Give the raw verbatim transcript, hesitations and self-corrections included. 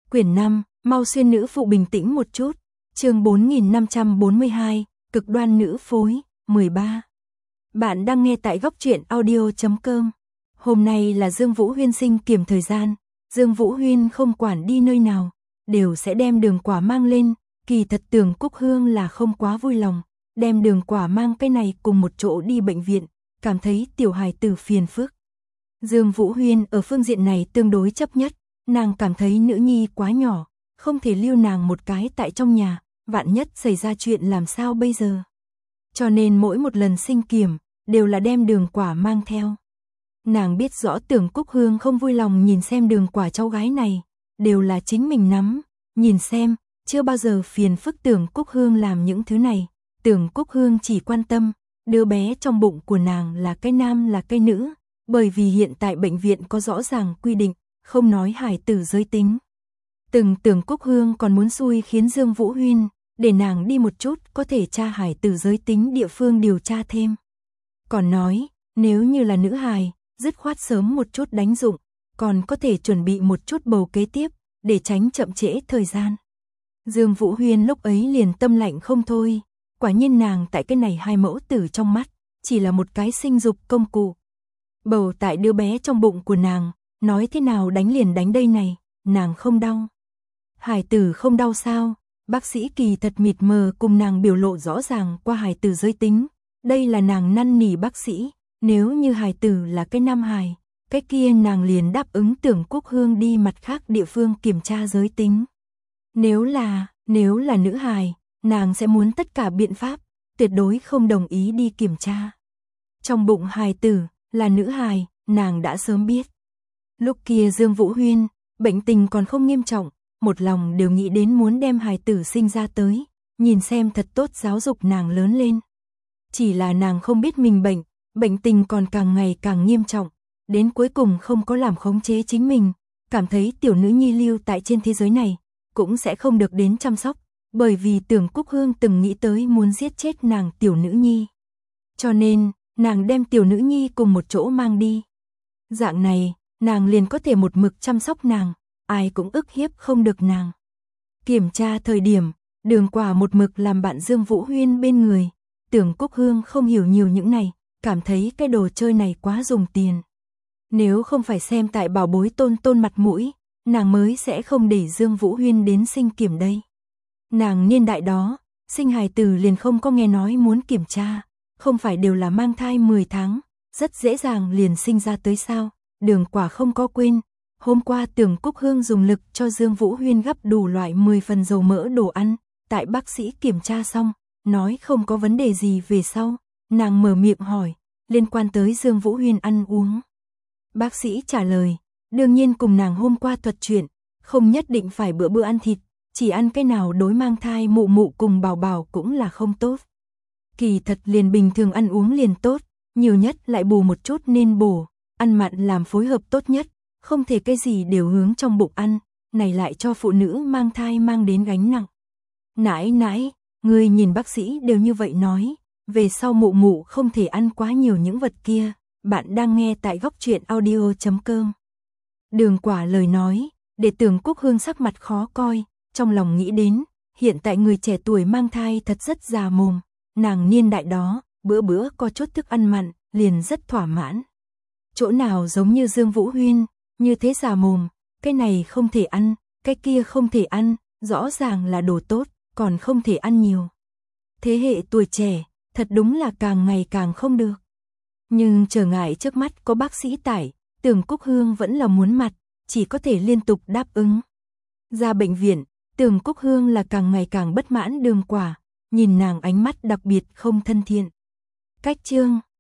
Quyển năm, mau xuyên nữ phụ bình tĩnh một chút. Chương bốn nghìn năm trăm bốn mươi hai, cực đoan nữ phối, mười ba. Bạn đang nghe tại góc truyện audio chấm com. Hôm nay là Dương Vũ Huyên sinh kiểm thời gian, Dương Vũ Huyên không quản đi nơi nào, đều sẽ đem đường quả mang lên, kỳ thật Tưởng Cúc Hương là không quá vui lòng, đem đường quả mang cái này cùng một chỗ đi bệnh viện, cảm thấy tiểu hài tử phiền phức. Dương Vũ Huyên ở phương diện này tương đối chấp nhất, nàng cảm thấy nữ nhi quá nhỏ, không thể lưu nàng một cái tại trong nhà, vạn nhất xảy ra chuyện làm sao bây giờ. Cho nên mỗi một lần sinh kiểm, đều là đem đường quả mang theo. Nàng biết rõ Tưởng Cúc Hương không vui lòng nhìn xem đường quả cháu gái này, đều là chính mình nắm, nhìn xem, chưa bao giờ phiền phức Tưởng Cúc Hương làm những thứ này. Tưởng Cúc Hương chỉ quan tâm, đứa bé trong bụng của nàng là cái nam là cái nữ, bởi vì hiện tại bệnh viện có rõ ràng quy định, không nói hài tử giới tính. Từng Tưởng Cúc Hương còn muốn xui khiến Dương Vũ Huyên, để nàng đi một chút có thể tra hài tử giới tính địa phương điều tra thêm. Còn nói, nếu như là nữ hài, dứt khoát sớm một chút đánh dụng, còn có thể chuẩn bị một chút bầu kế tiếp, để tránh chậm trễ thời gian. Dương Vũ Huyên lúc ấy liền tâm lạnh không thôi, quả nhiên nàng tại cái này hai mẫu tử trong mắt, chỉ là một cái sinh dục công cụ. Bầu tại đứa bé trong bụng của nàng, nói thế nào đánh liền đánh đây này, nàng không đau. Hài tử không đau sao? Bác sĩ kỳ thật mịt mờ cùng nàng biểu lộ rõ ràng qua hài tử giới tính. Đây là nàng năn nỉ bác sĩ, nếu như hài tử là cái nam hài, cái kia nàng liền đáp ứng Tưởng Cúc Hương đi mặt khác địa phương kiểm tra giới tính. Nếu là, nếu là nữ hài, nàng sẽ muốn tất cả biện pháp, tuyệt đối không đồng ý đi kiểm tra. Trong bụng hài tử, là nữ hài, nàng đã sớm biết. Lúc kia Dương Vũ Huyên, bệnh tình còn không nghiêm trọng, một lòng đều nghĩ đến muốn đem hài tử sinh ra tới, nhìn xem thật tốt giáo dục nàng lớn lên. Chỉ là nàng không biết mình bệnh, bệnh tình còn càng ngày càng nghiêm trọng, đến cuối cùng không có làm khống chế chính mình, cảm thấy tiểu nữ nhi lưu tại trên thế giới này, cũng sẽ không được đến chăm sóc, bởi vì Tưởng Cúc Hương từng nghĩ tới muốn giết chết nàng tiểu nữ nhi. Cho nên, nàng đem tiểu nữ nhi cùng một chỗ mang đi. Dạng này, nàng liền có thể một mực chăm sóc nàng, ai cũng ức hiếp không được nàng. Kiểm tra thời điểm, đường quả một mực làm bạn Dương Vũ Huyên bên người, Tưởng Cúc Hương không hiểu nhiều những này, cảm thấy cái đồ chơi này quá dùng tiền. Nếu không phải xem tại bảo bối tôn tôn mặt mũi, nàng mới sẽ không để Dương Vũ Huyên đến sinh kiểm đây. Nàng niên đại đó, sinh hài tử liền không có nghe nói muốn kiểm tra, không phải đều là mang thai mười tháng, rất dễ dàng liền sinh ra tới sao, đường quả không có quên. Hôm qua Tưởng Cúc Hương dùng lực cho Dương Vũ Huyên gắp đủ loại mười phần dầu mỡ đồ ăn, tại bác sĩ kiểm tra xong, nói không có vấn đề gì về sau, nàng mở miệng hỏi, liên quan tới Dương Vũ Huyên ăn uống. Bác sĩ trả lời, đương nhiên cùng nàng hôm qua thuật chuyện, không nhất định phải bữa bữa ăn thịt, chỉ ăn cái nào đối mang thai mụ mụ cùng bảo bảo cũng là không tốt. Kỳ thật liền bình thường ăn uống liền tốt, nhiều nhất lại bù một chút nên bổ, ăn mặn làm phối hợp tốt nhất, không thể cái gì đều hướng trong bụng ăn, này lại cho phụ nữ mang thai mang đến gánh nặng. Nãi nãi, người nhìn bác sĩ đều như vậy nói, về sau mụ mụ không thể ăn quá nhiều những vật kia, bạn đang nghe tại góc truyện audio chấm com. Đường quả lời nói, để Tưởng Cúc Hương sắc mặt khó coi, trong lòng nghĩ đến, hiện tại người trẻ tuổi mang thai thật rất già mồm, nàng niên đại đó, bữa bữa có chút thức ăn mặn, liền rất thỏa mãn. Chỗ nào giống như Dương Vũ Huyên, như thế già mồm, cái này không thể ăn, cái kia không thể ăn, rõ ràng là đồ tốt, còn không thể ăn nhiều. Thế hệ tuổi trẻ, thật đúng là càng ngày càng không được. Nhưng trở ngại trước mắt có bác sĩ tải, Tưởng Cúc Hương vẫn là muốn mặt, chỉ có thể liên tục đáp ứng. Ra bệnh viện, Tưởng Cúc Hương là càng ngày càng bất mãn đường quả, nhìn nàng ánh mắt đặc biệt không thân thiện. Cách chương